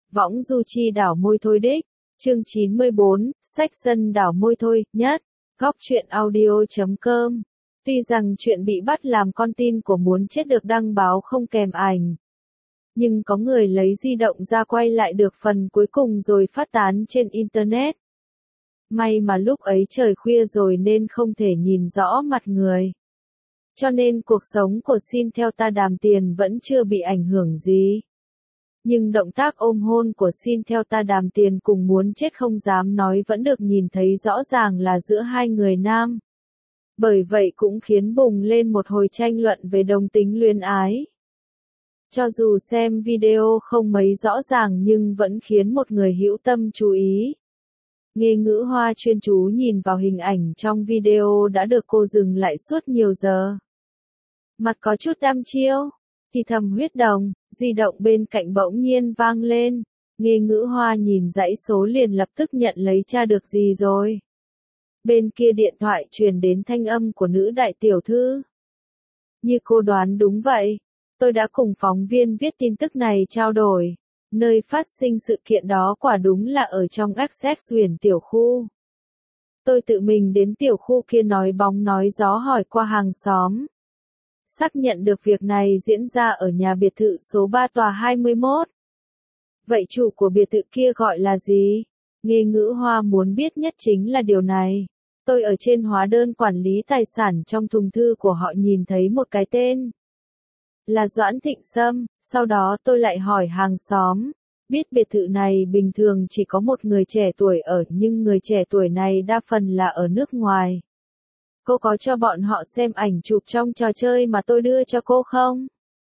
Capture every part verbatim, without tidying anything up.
Võng du chi đảo môi thôi đích. Chương chín mươi bốn, sách dân đảo môi thôi, nhất. Góc truyện audio chấm com. Tuy rằng chuyện bị bắt làm con tin của muốn chết được đăng báo không kèm ảnh. Nhưng có người lấy di động ra quay lại được phần cuối cùng rồi phát tán trên Internet. May mà lúc ấy trời khuya rồi nên không thể nhìn rõ mặt người. Cho nên cuộc sống của Xin Theo Ta Đàm Tiền vẫn chưa bị ảnh hưởng gì. Nhưng động tác ôm hôn của Xin Theo Ta Đàm Tiền cùng muốn chết không dám nói vẫn được nhìn thấy rõ ràng là giữa hai người nam. Bởi vậy cũng khiến bùng lên một hồi tranh luận về đồng tính luyến ái. Cho dù xem video không mấy rõ ràng nhưng vẫn khiến một người hữu tâm chú ý. Nghe ngữ hoa chuyên chú nhìn vào hình ảnh trong video đã được cô dừng lại suốt nhiều giờ. Mặt có chút đăm chiêu, thì thầm huyết đồng, di động bên cạnh bỗng nhiên vang lên. Nghe ngữ hoa nhìn dãy số liền lập tức nhận lấy tra được gì rồi. Bên kia điện thoại truyền đến thanh âm của nữ đại tiểu thư. Như cô đoán đúng vậy, tôi đã cùng phóng viên viết tin tức này trao đổi. Nơi phát sinh sự kiện đó quả đúng là ở trong Access huyền tiểu khu. Tôi tự mình đến tiểu khu kia nói bóng nói gió hỏi qua hàng xóm. Xác nhận được việc này diễn ra ở nhà biệt thự số ba tòa hai mươi mốt. Vậy chủ của biệt thự kia gọi là gì? Nghe ngữ hoa muốn biết nhất chính là điều này. Tôi ở trên hóa đơn quản lý tài sản trong thùng thư của họ nhìn thấy một cái tên. Là Doãn Thịnh Sâm, sau đó tôi lại hỏi hàng xóm. Biết biệt thự này bình thường chỉ có một người trẻ tuổi ở nhưng người trẻ tuổi này đa phần là ở nước ngoài. Cô có cho bọn họ xem ảnh chụp trong trò chơi mà tôi đưa cho cô không?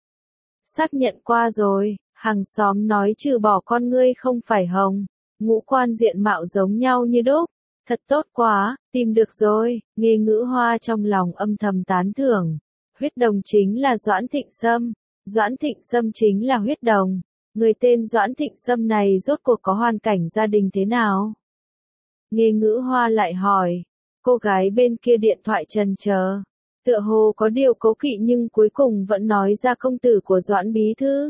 Xác nhận qua rồi, hàng xóm nói trừ bỏ con ngươi không phải hồng, ngũ quan diện mạo giống nhau như đúc. Thật tốt quá, tìm được rồi, nghe ngữ hoa trong lòng âm thầm tán thưởng. Huyết đồng chính là Doãn Thịnh Sâm, Doãn Thịnh Sâm chính là huyết đồng. Người tên Doãn Thịnh Sâm này rốt cuộc có hoàn cảnh gia đình thế nào? Nghe ngữ hoa lại hỏi. Cô gái bên kia điện thoại trần chờ, tựa hồ có điều cố kỵ nhưng cuối cùng vẫn nói ra công tử của Doãn bí thư.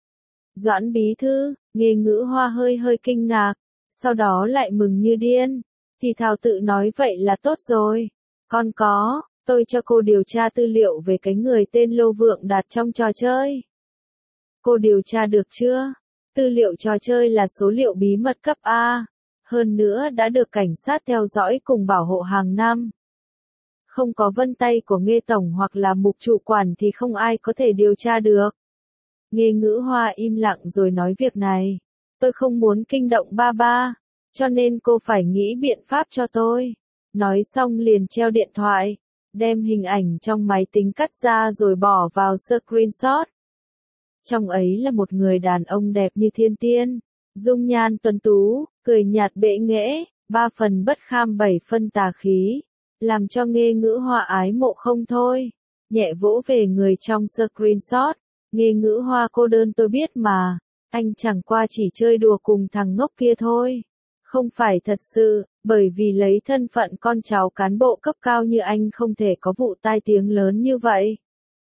Doãn bí thư, nghe ngữ hoa hơi hơi kinh ngạc, sau đó lại mừng như điên, thì thào tự nói vậy là tốt rồi. Còn có, tôi cho cô điều tra tư liệu về cái người tên Lô Vượng Đạt trong trò chơi. Cô điều tra được chưa? Tư liệu trò chơi là số liệu bí mật cấp A. Hơn nữa đã được cảnh sát theo dõi cùng bảo hộ hàng năm. Không có vân tay của Nghe Tổng hoặc là mục chủ quản thì không ai có thể điều tra được. Nghe ngữ hoa im lặng rồi nói việc này. Tôi không muốn kinh động ba ba, cho nên cô phải nghĩ biện pháp cho tôi. Nói xong liền treo điện thoại, đem hình ảnh trong máy tính cắt ra rồi bỏ vào screenshot. Trong ấy là một người đàn ông đẹp như thiên tiên. Dung nhan tuấn tú, cười nhạt bệ nghễ, ba phần bất kham bảy phân tà khí, làm cho nghe ngữ hoa ái mộ không thôi. Nhẹ vỗ về người trong screenshot, nghe ngữ hoa cô đơn tôi biết mà, anh chẳng qua chỉ chơi đùa cùng thằng ngốc kia thôi. Không phải thật sự, bởi vì lấy thân phận con cháu cán bộ cấp cao như anh không thể có vụ tai tiếng lớn như vậy.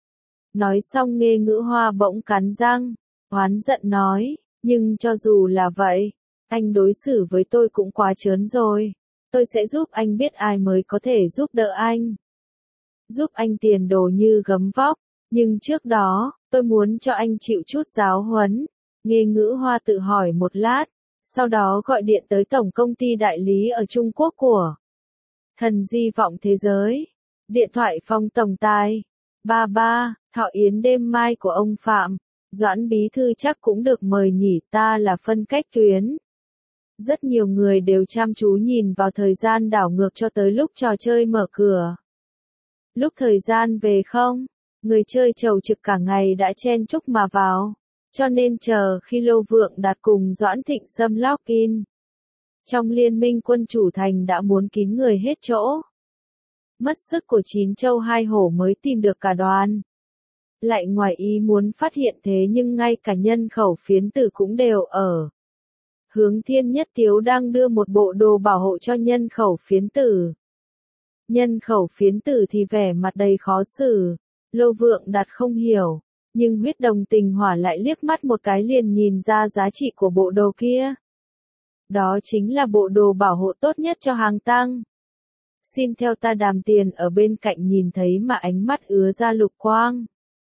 Nói xong nghe ngữ hoa bỗng cắn răng, oán giận nói. Nhưng cho dù là vậy, anh đối xử với tôi cũng quá trớn rồi. Tôi sẽ giúp anh biết ai mới có thể giúp đỡ anh. Giúp anh tiền đồ như gấm vóc. Nhưng trước đó, tôi muốn cho anh chịu chút giáo huấn. Nghe ngữ hoa tự hỏi một lát. Sau đó gọi điện tới tổng công ty đại lý ở Trung Quốc của Thần Di Vọng Thế Giới. Điện thoại phòng tổng tài. Ba ba, thọ yến đêm mai của ông Phạm. Doãn bí thư chắc cũng được mời nhỉ, ta là phân cách tuyến. Rất nhiều người đều chăm chú nhìn vào thời gian đảo ngược cho tới lúc trò chơi mở cửa. Lúc thời gian về không, người chơi chầu trực cả ngày đã chen chúc mà vào, cho nên chờ khi Lô Vượng Đạt cùng Doãn Thịnh Sâm login. Trong liên minh quân chủ thành đã muốn kín người hết chỗ. Mất sức của chín châu hai hổ mới tìm được cả đoàn. Lại ngoài ý muốn phát hiện thế nhưng ngay cả nhân khẩu phiến tử cũng đều ở. Hướng Thiên Nhất Tiếu đang đưa một bộ đồ bảo hộ cho nhân khẩu phiến tử. Nhân khẩu phiến tử thì vẻ mặt đầy khó xử. Lô Vượng Đạt không hiểu. Nhưng huyết đồng tình hỏa lại liếc mắt một cái liền nhìn ra giá trị của bộ đồ kia. Đó chính là bộ đồ bảo hộ tốt nhất cho hàng tăng. Xin theo ta. Đàm Tiền ở bên cạnh nhìn thấy mà ánh mắt ứa ra lục quang.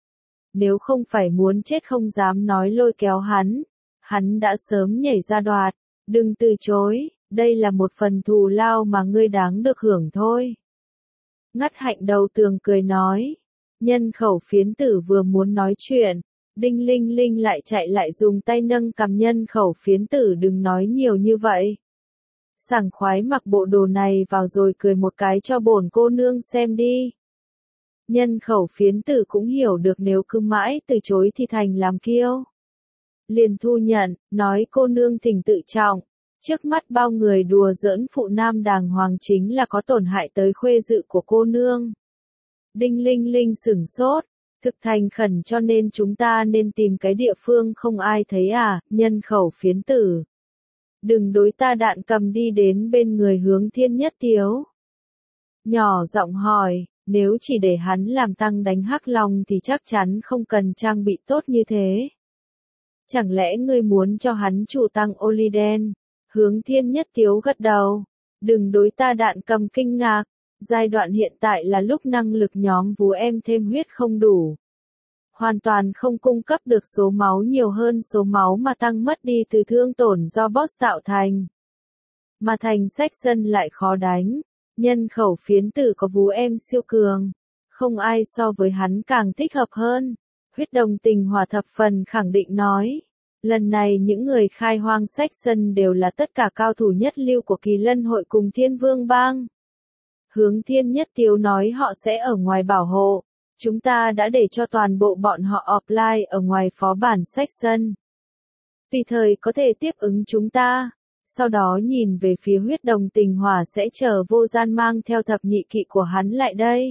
Nếu không phải muốn chết không dám nói lôi kéo hắn, hắn đã sớm nhảy ra đoạt. Đừng từ chối, đây là một phần thù lao mà ngươi đáng được hưởng thôi. Ngắt Hạnh đầu tường cười nói. Nhân khẩu phiến tử vừa muốn nói chuyện, Đinh Linh Linh lại chạy lại dùng tay nâng cằm. Nhân khẩu phiến tử đừng nói nhiều như vậy. Sảng khoái mặc bộ đồ này vào rồi cười một cái cho bổn cô nương xem đi. Nhân khẩu phiến tử cũng hiểu được nếu cứ mãi từ chối thì thành làm kiêu. Liền thu nhận, nói cô nương thỉnh tự trọng. Trước mắt bao người đùa giỡn phụ nam đàng hoàng chính là có tổn hại tới khuê dự của cô nương. Đinh Linh Linh sửng sốt, thực thành khẩn cho nên chúng ta nên tìm cái địa phương không ai thấy à, nhân khẩu phiến tử. Đừng đối ta. Đạn cầm đi đến bên người Hướng Thiên Nhất Tiếu. Nhỏ giọng hỏi, nếu chỉ để hắn làm tăng đánh Hắc Long thì chắc chắn không cần trang bị tốt như thế. Chẳng lẽ ngươi muốn cho hắn chủ tăng Oliden? Hướng Thiên Nhất Tiếu gật đầu. Đừng đối ta. Đạn cầm kinh ngạc. Giai đoạn hiện tại là lúc năng lực nhóm vú em thêm huyết không đủ. Hoàn toàn không cung cấp được số máu nhiều hơn số máu mà tăng mất đi từ thương tổn do boss tạo thành. Mà thành Saxon lại khó đánh. Nhân khẩu phiến tử có vú em siêu cường. Không ai so với hắn càng thích hợp hơn. Huyết đồng tình hỏa thập phần khẳng định nói. Lần này những người khai hoang Saxon đều là tất cả cao thủ nhất lưu của Kỳ Lân hội cùng Thiên Vương bang. Hướng Thiên Nhất Tiếu nói họ sẽ ở ngoài bảo hộ. Chúng ta đã để cho toàn bộ bọn họ offline ở ngoài phó bản Saxon. Tùy thời có thể tiếp ứng chúng ta. Sau đó nhìn về phía huyết đồng tình hỏa sẽ chờ Vô Gian mang theo thập nhị kỵ của hắn lại đây.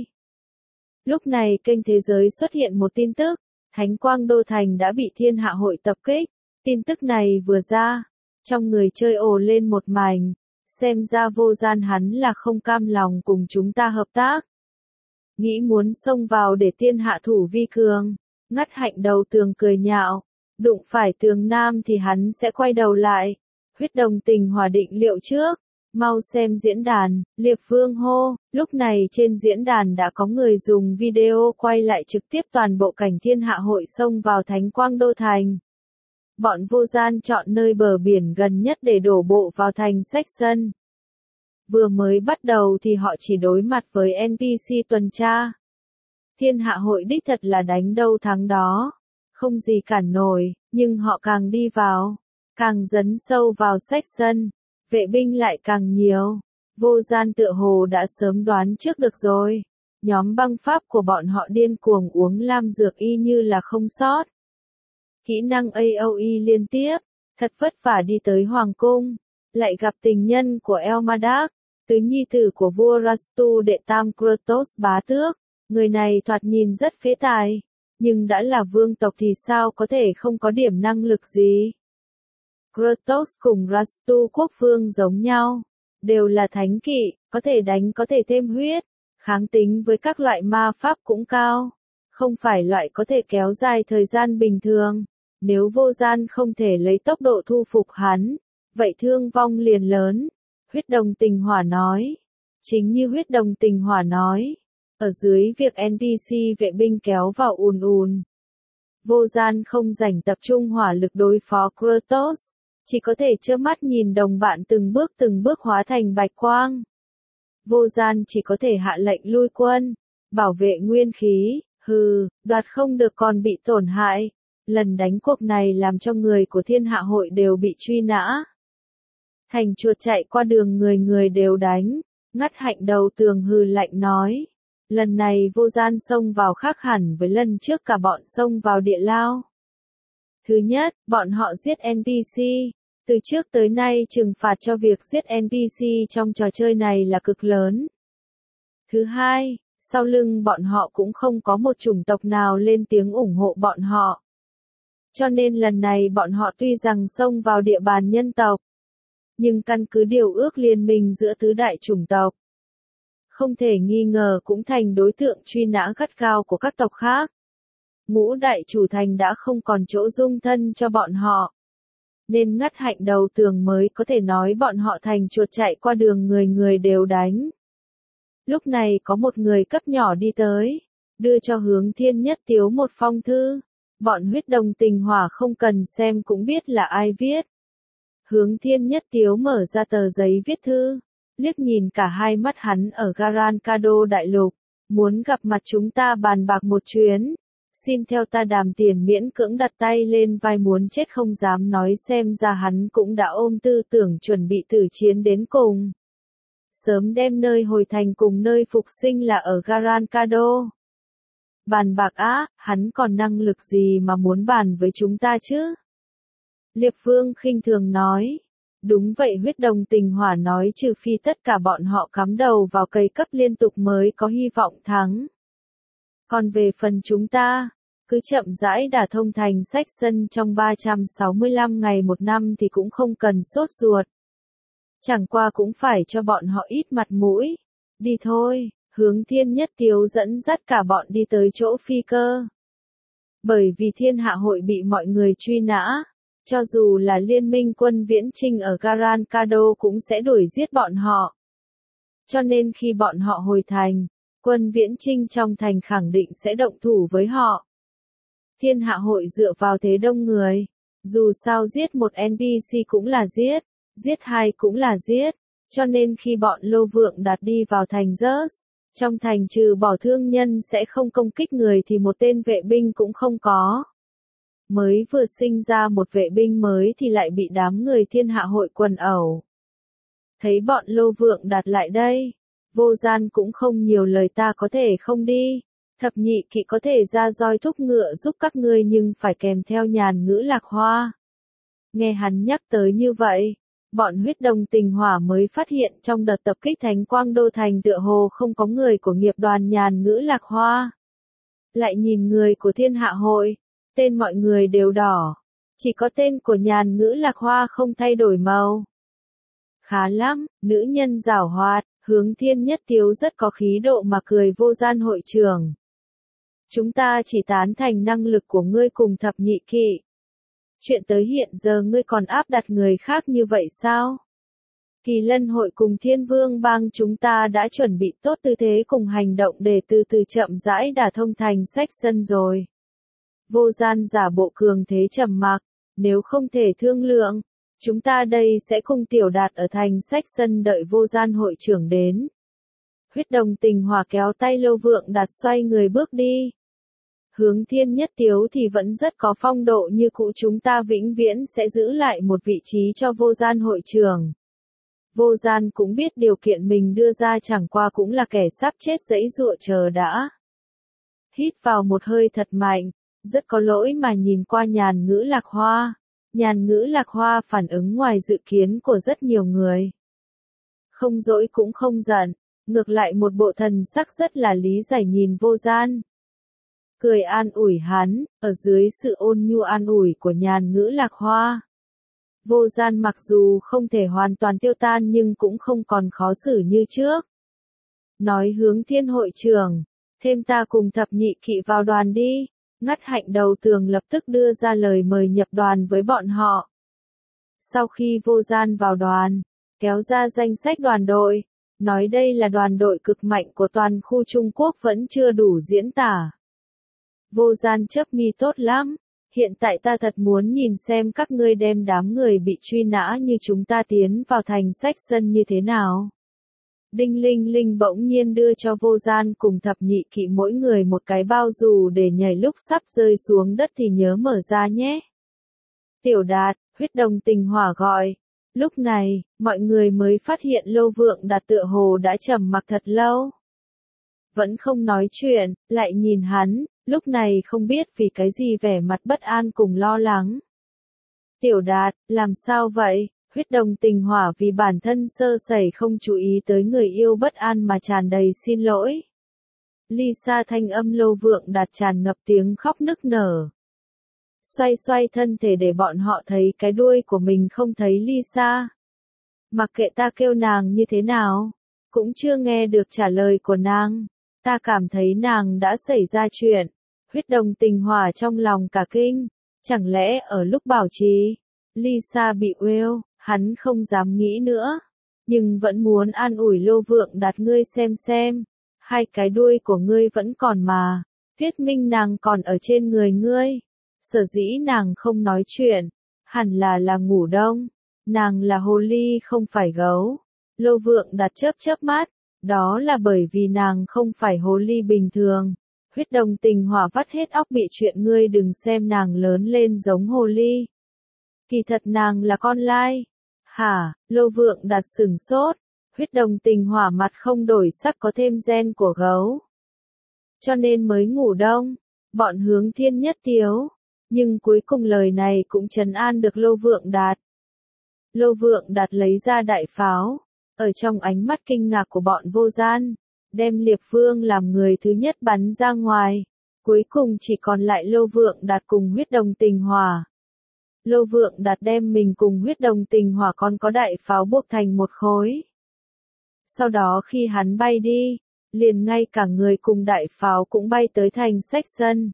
Lúc này kênh thế giới xuất hiện một tin tức. Thánh Quang Đô Thành đã bị thiên hạ hội tập kích. Tin tức này vừa ra. Trong người chơi ồ lên một mảnh. Xem ra Vô Gian hắn là không cam lòng cùng chúng ta hợp tác. Nghĩ muốn xông vào để tiên hạ thủ vi cường. Ngắt Hạnh đầu tường cười nhạo. Đụng phải tường nam thì hắn sẽ quay đầu lại. Huyết đồng tình hòa định liệu trước. Mau xem diễn đàn, Liệp Vương hô. Lúc này trên diễn đàn đã có người dùng video quay lại trực tiếp toàn bộ cảnh thiên hạ hội xông vào Thánh Quang Đô Thành. Bọn Vô Gian chọn nơi bờ biển gần nhất để đổ bộ vào thành Saxon. Vừa mới bắt đầu thì họ chỉ đối mặt với en pê xê tuần tra. Thiên hạ hội đích thật là đánh đâu thắng đó. Không gì cản nổi, nhưng họ càng đi vào, càng dấn sâu vào Saxon, vệ binh lại càng nhiều. Vô Gian tựa hồ đã sớm đoán trước được rồi. Nhóm băng pháp của bọn họ điên cuồng uống lam dược y như là không sót. Kỹ năng a o e liên tiếp, thật vất vả đi tới Hoàng Cung, lại gặp tình nhân của Elmadak, tứ nhi tử của vua Rastu đệ tam Kratos bá tước. Người này thoạt nhìn rất phế tài, nhưng đã là vương tộc thì sao có thể không có điểm năng lực gì. Kratos cùng Rastu quốc vương giống nhau, đều là thánh kỵ, có thể đánh có thể thêm huyết, kháng tính với các loại ma pháp cũng cao, không phải loại có thể kéo dài thời gian bình thường. Nếu Vô Gian không thể lấy tốc độ thu phục hắn, vậy thương vong liền lớn. Huyết đồng tình hỏa nói. Chính như huyết đồng tình hỏa nói. Ở dưới việc en pê xê vệ binh kéo vào ùn ùn. Vô Gian không rảnh tập trung hỏa lực đối phó Kratos. Chỉ có thể trơ mắt nhìn đồng bạn từng bước từng bước hóa thành bạch quang. Vô Gian chỉ có thể hạ lệnh lui quân. Bảo vệ nguyên khí. Hừ, đoạt không được còn bị tổn hại. Lần đánh cuộc này làm cho người của thiên hạ hội đều bị truy nã. Thành chuột chạy qua đường người người đều đánh. Ngắt Hạnh đầu tường hừ lạnh nói. Lần này Vô Gian xông vào khác hẳn với lần trước cả bọn xông vào địa lao. Thứ nhất, bọn họ giết en pê xê. Từ trước tới nay trừng phạt cho việc giết en pê xê trong trò chơi này là cực lớn. Thứ hai, sau lưng bọn họ cũng không có một chủng tộc nào lên tiếng ủng hộ bọn họ. Cho nên lần này bọn họ tuy rằng xông vào địa bàn nhân tộc, nhưng căn cứ điều ước liên minh giữa tứ đại chủng tộc, không thể nghi ngờ cũng thành đối tượng truy nã gắt gao của các tộc khác. Ngũ đại chủ thành đã không còn chỗ dung thân cho bọn họ. Nên ngắt hạnh đầu tường mới có thể nói bọn họ thành chuột chạy qua đường người người đều đánh. Lúc này có một người cấp nhỏ đi tới, đưa cho Hướng Thiên Nhất Tiếu một phong thư. Bọn huyết đồng tình hỏa không cần xem cũng biết là ai viết. Hướng Thiên Nhất Tiếu mở ra tờ giấy viết thư, liếc nhìn cả hai mắt hắn ở Garan Kado đại lục, muốn gặp mặt chúng ta bàn bạc một chuyến. Xin theo ta đàm tiền miễn cưỡng đặt tay lên vai muốn chết không dám nói xem ra hắn cũng đã ôm tư tưởng chuẩn bị tử chiến đến cùng. Sớm đem nơi hồi thành cùng nơi phục sinh là ở Garan Kado. Bàn bạc á, hắn còn năng lực gì mà muốn bàn với chúng ta chứ? Liệp Vương khinh thường nói. Đúng vậy, huyết đồng tình hỏa nói, trừ phi tất cả bọn họ cắm đầu vào cây cấp liên tục mới có hy vọng thắng. Còn về phần chúng ta, cứ chậm rãi đả thông thành sách sân trong ba trăm sáu mươi lăm ngày một năm thì cũng không cần sốt ruột. Chẳng qua cũng phải cho bọn họ ít mặt mũi. Đi thôi, Hướng Thiên Nhất Tiếu dẫn dắt cả bọn đi tới chỗ phi cơ. Bởi vì Thiên Hạ Hội bị mọi người truy nã, cho dù là liên minh quân viễn chinh ở Garan Kado cũng sẽ đuổi giết bọn họ. Cho nên khi bọn họ hồi thành, quân viễn chinh trong thành khẳng định sẽ động thủ với họ. Thiên Hạ Hội dựa vào thế đông người, dù sao giết một en pê xê cũng là giết, giết hai cũng là giết, cho nên khi bọn Lô Vượng Đạt đi vào thành Zeus, trong thành trừ bỏ thương nhân sẽ không công kích người thì một tên vệ binh cũng không có. Mới vừa sinh ra một vệ binh mới thì lại bị đám người Thiên Hạ Hội quần ẩu. Thấy bọn Lô Vượng Đạt lại đây, Vô Gian cũng không nhiều lời, ta có thể không đi. Thập nhị kỵ có thể ra roi thúc ngựa giúp các ngươi nhưng phải kèm theo nhàn ngữ lạc hoa. Nghe hắn nhắc tới như vậy, bọn huyết đồng tình hỏa mới phát hiện trong đợt tập kích Thánh Quang Đô Thành tựa hồ không có người của nghiệp đoàn nhàn ngữ lạc hoa. Lại nhìn người của Thiên Hạ Hội, tên mọi người đều đỏ, chỉ có tên của nhàn ngữ lạc hoa không thay đổi màu. Khá lắm, nữ nhân giảo hoạt, Hướng Thiên Nhất Tiếu rất có khí độ mà cười. Vô Gian hội trưởng, chúng ta chỉ tán thành năng lực của ngươi cùng thập nhị kỵ. Chuyện tới hiện giờ ngươi còn áp đặt người khác như vậy sao? Kỳ Lân hội cùng Thiên Vương bang chúng ta đã chuẩn bị tốt tư thế cùng hành động để từ từ chậm rãi đả thông thành sách sân rồi. Vô Gian giả bộ cường thế trầm mặc, nếu không thể thương lượng, chúng ta đây sẽ cùng Tiểu Đạt ở thành sách sân đợi Vô Gian hội trưởng đến. Huyết đồng tình hỏa kéo tay Lô Vượng Đạt xoay người bước đi. Hướng Thiên Nhất Tiếu thì vẫn rất có phong độ như cũ, chúng ta vĩnh viễn sẽ giữ lại một vị trí cho Vô Gian hội trưởng. Vô Gian cũng biết điều kiện mình đưa ra chẳng qua cũng là kẻ sắp chết giãy giụa chờ đã. Hít vào một hơi thật mạnh, rất có lỗi mà nhìn qua nhàn ngữ lạc hoa. Nhàn ngữ lạc hoa phản ứng ngoài dự kiến của rất nhiều người. Không dỗi cũng không giận, ngược lại một bộ thần sắc rất là lý giải nhìn Vô Gian. Cười an ủi hắn, ở dưới sự ôn nhu an ủi của nhàn ngữ lạc hoa. Vô Gian mặc dù không thể hoàn toàn tiêu tan nhưng cũng không còn khó xử như trước. Nói Hướng Thiên hội trưởng, thêm ta cùng thập nhị kỵ vào đoàn đi. Ngắt hạnh đầu tường lập tức đưa ra lời mời nhập đoàn với bọn họ. Sau khi Vô Gian vào đoàn, kéo ra danh sách đoàn đội, nói đây là đoàn đội cực mạnh của toàn khu Trung Quốc vẫn chưa đủ diễn tả. Vô Gian chớp mi, tốt lắm, hiện tại ta thật muốn nhìn xem các ngươi đem đám người bị truy nã như chúng ta tiến vào thành sách sân như thế nào. Đinh Linh Linh bỗng nhiên đưa cho Vô Gian cùng thập nhị kỵ mỗi người một cái bao dù để nhảy lúc sắp rơi xuống đất thì nhớ mở ra nhé. Tiểu Đạt, huyết đồng tình hỏa gọi. Lúc này, mọi người mới phát hiện Lô Vượng Đạt tựa hồ đã trầm mặc thật lâu. Vẫn không nói chuyện, lại nhìn hắn, lúc này không biết vì cái gì vẻ mặt bất an cùng lo lắng. Tiểu Đạt, làm sao vậy? Huyết đồng tình hỏa vì bản thân sơ sẩy không chú ý tới người yêu bất an mà tràn đầy xin lỗi. Lisa thanh âm Lô Vượng Đạt tràn ngập tiếng khóc nức nở. Xoay xoay thân thể để bọn họ thấy cái đuôi của mình không thấy Lisa. Mặc kệ ta kêu nàng như thế nào, cũng chưa nghe được trả lời của nàng. Ta cảm thấy nàng đã xảy ra chuyện. Huyết Đồng Tình Hỏa trong lòng cả kinh, chẳng lẽ ở lúc bảo trì, Lisa bị Will, hắn không dám nghĩ nữa, nhưng vẫn muốn an ủi Lô Vượng Đạt ngươi xem xem, hai cái đuôi của ngươi vẫn còn mà, thuyết minh nàng còn ở trên người ngươi, sở dĩ nàng không nói chuyện, hẳn là là ngủ đông, nàng là hồ ly không phải gấu, Lô Vượng Đạt chớp chớp mắt, đó là bởi vì nàng không phải hồ ly bình thường. Huyết Đồng Tình Hỏa vắt hết óc bị chuyện ngươi đừng xem nàng lớn lên giống hồ ly. Kỳ thật nàng là con lai. Hả, Lô Vượng Đạt sửng sốt. Huyết Đồng Tình Hỏa mặt không đổi sắc có thêm gen của gấu. Cho nên mới ngủ đông. Bọn Hướng Thiên nhất tiếu. Nhưng cuối cùng lời này cũng trấn an được Lô Vượng Đạt. Lô Vượng Đạt lấy ra đại pháo. Ở trong ánh mắt kinh ngạc của bọn vô gian. Đem Liệp Vương làm người thứ nhất bắn ra ngoài. Cuối cùng chỉ còn lại Lô Vượng Đạt cùng Huyết Đồng Tình Hỏa. Lô Vượng Đạt đem mình cùng Huyết Đồng Tình Hỏa còn có đại pháo buộc thành một khối. Sau đó khi hắn bay đi, liền ngay cả người cùng đại pháo cũng bay tới thành sách sân.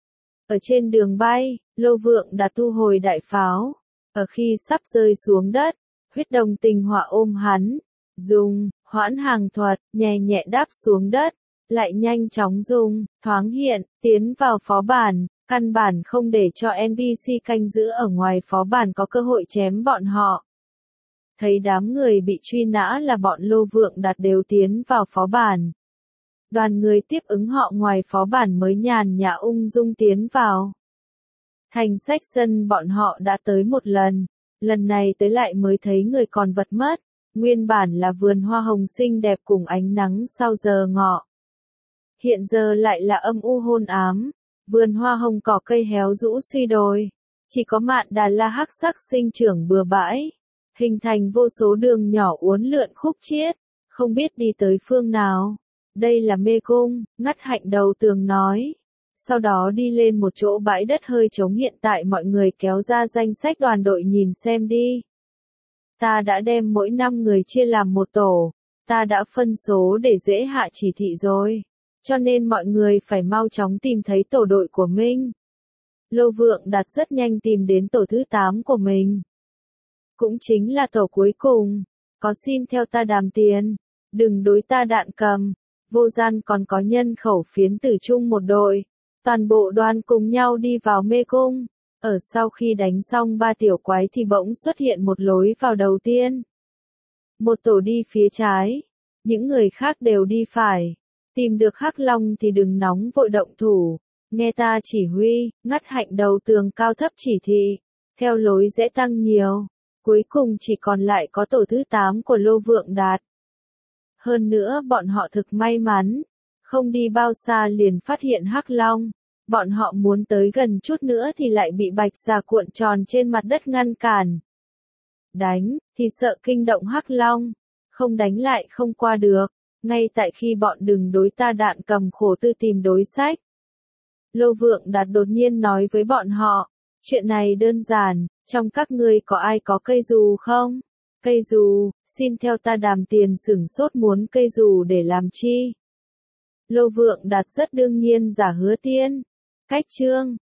Ở trên đường bay, Lô Vượng Đạt thu hồi đại pháo. Ở khi sắp rơi xuống đất, Huyết Đồng Tình Hỏa ôm hắn, dùng hoãn hàng thuật, nhẹ nhẹ đáp xuống đất, lại nhanh chóng dùng, thoáng hiện, tiến vào phó bản, căn bản không để cho en pê xê canh giữ ở ngoài phó bản có cơ hội chém bọn họ. Thấy đám người bị truy nã là bọn Lô Vượng Đạt đều tiến vào phó bản. Đoàn người tiếp ứng họ ngoài phó bản mới nhàn nhã ung dung tiến vào. Thành sách sân bọn họ đã tới một lần, lần này tới lại mới thấy người còn vật mất. Nguyên bản là vườn hoa hồng xinh đẹp cùng ánh nắng sau giờ ngọ. Hiện giờ lại là âm u hôn ám, vườn hoa hồng cỏ cây héo rũ suy đồi. Chỉ có mạn đà la hắc sắc sinh trưởng bừa bãi, hình thành vô số đường nhỏ uốn lượn khúc chiết, không biết đi tới phương nào. Đây là mê cung, ngắt hạnh đầu tường nói. Sau đó đi lên một chỗ bãi đất hơi trống hiện tại mọi người kéo ra danh sách đoàn đội nhìn xem đi. Ta đã đem mỗi năm người chia làm một tổ, ta đã phân số để dễ hạ chỉ thị rồi, cho nên mọi người phải mau chóng tìm thấy tổ đội của mình. Lô Vượng Đạt rất nhanh tìm đến tổ thứ tám của mình. Cũng chính là tổ cuối cùng, có xin theo ta đàm tiền, đừng đối ta đạn cầm, vô gian còn có nhân khẩu phiến tử chung một đội, toàn bộ đoàn cùng nhau đi vào mê cung. Ở sau khi đánh xong ba tiểu quái thì bỗng xuất hiện một lối vào đầu tiên. Một tổ đi phía trái, những người khác đều đi phải. Tìm được Hắc Long thì đừng nóng vội động thủ, nghe ta chỉ huy, ngắt hạnh đầu tường cao thấp chỉ thị, theo lối dễ tăng nhiều. Cuối cùng chỉ còn lại có tổ thứ tám của Lô Vượng Đạt. Hơn nữa bọn họ thực may mắn, không đi bao xa liền phát hiện Hắc Long. Bọn họ muốn tới gần chút nữa thì lại bị bạch xà cuộn tròn trên mặt đất ngăn cản. Đánh, thì sợ kinh động Hắc Long. Không đánh lại không qua được. Ngay tại khi bọn đừng đối ta đạn cầm khổ tư tìm đối sách. Lô Vượng Đạt đột nhiên nói với bọn họ. Chuyện này đơn giản, trong các ngươi có ai có cây dù không? Cây dù, xin theo ta đàm tiền sửng sốt muốn cây dù để làm chi? Lô Vượng Đạt rất đương nhiên giả hứa tiên. Cách chương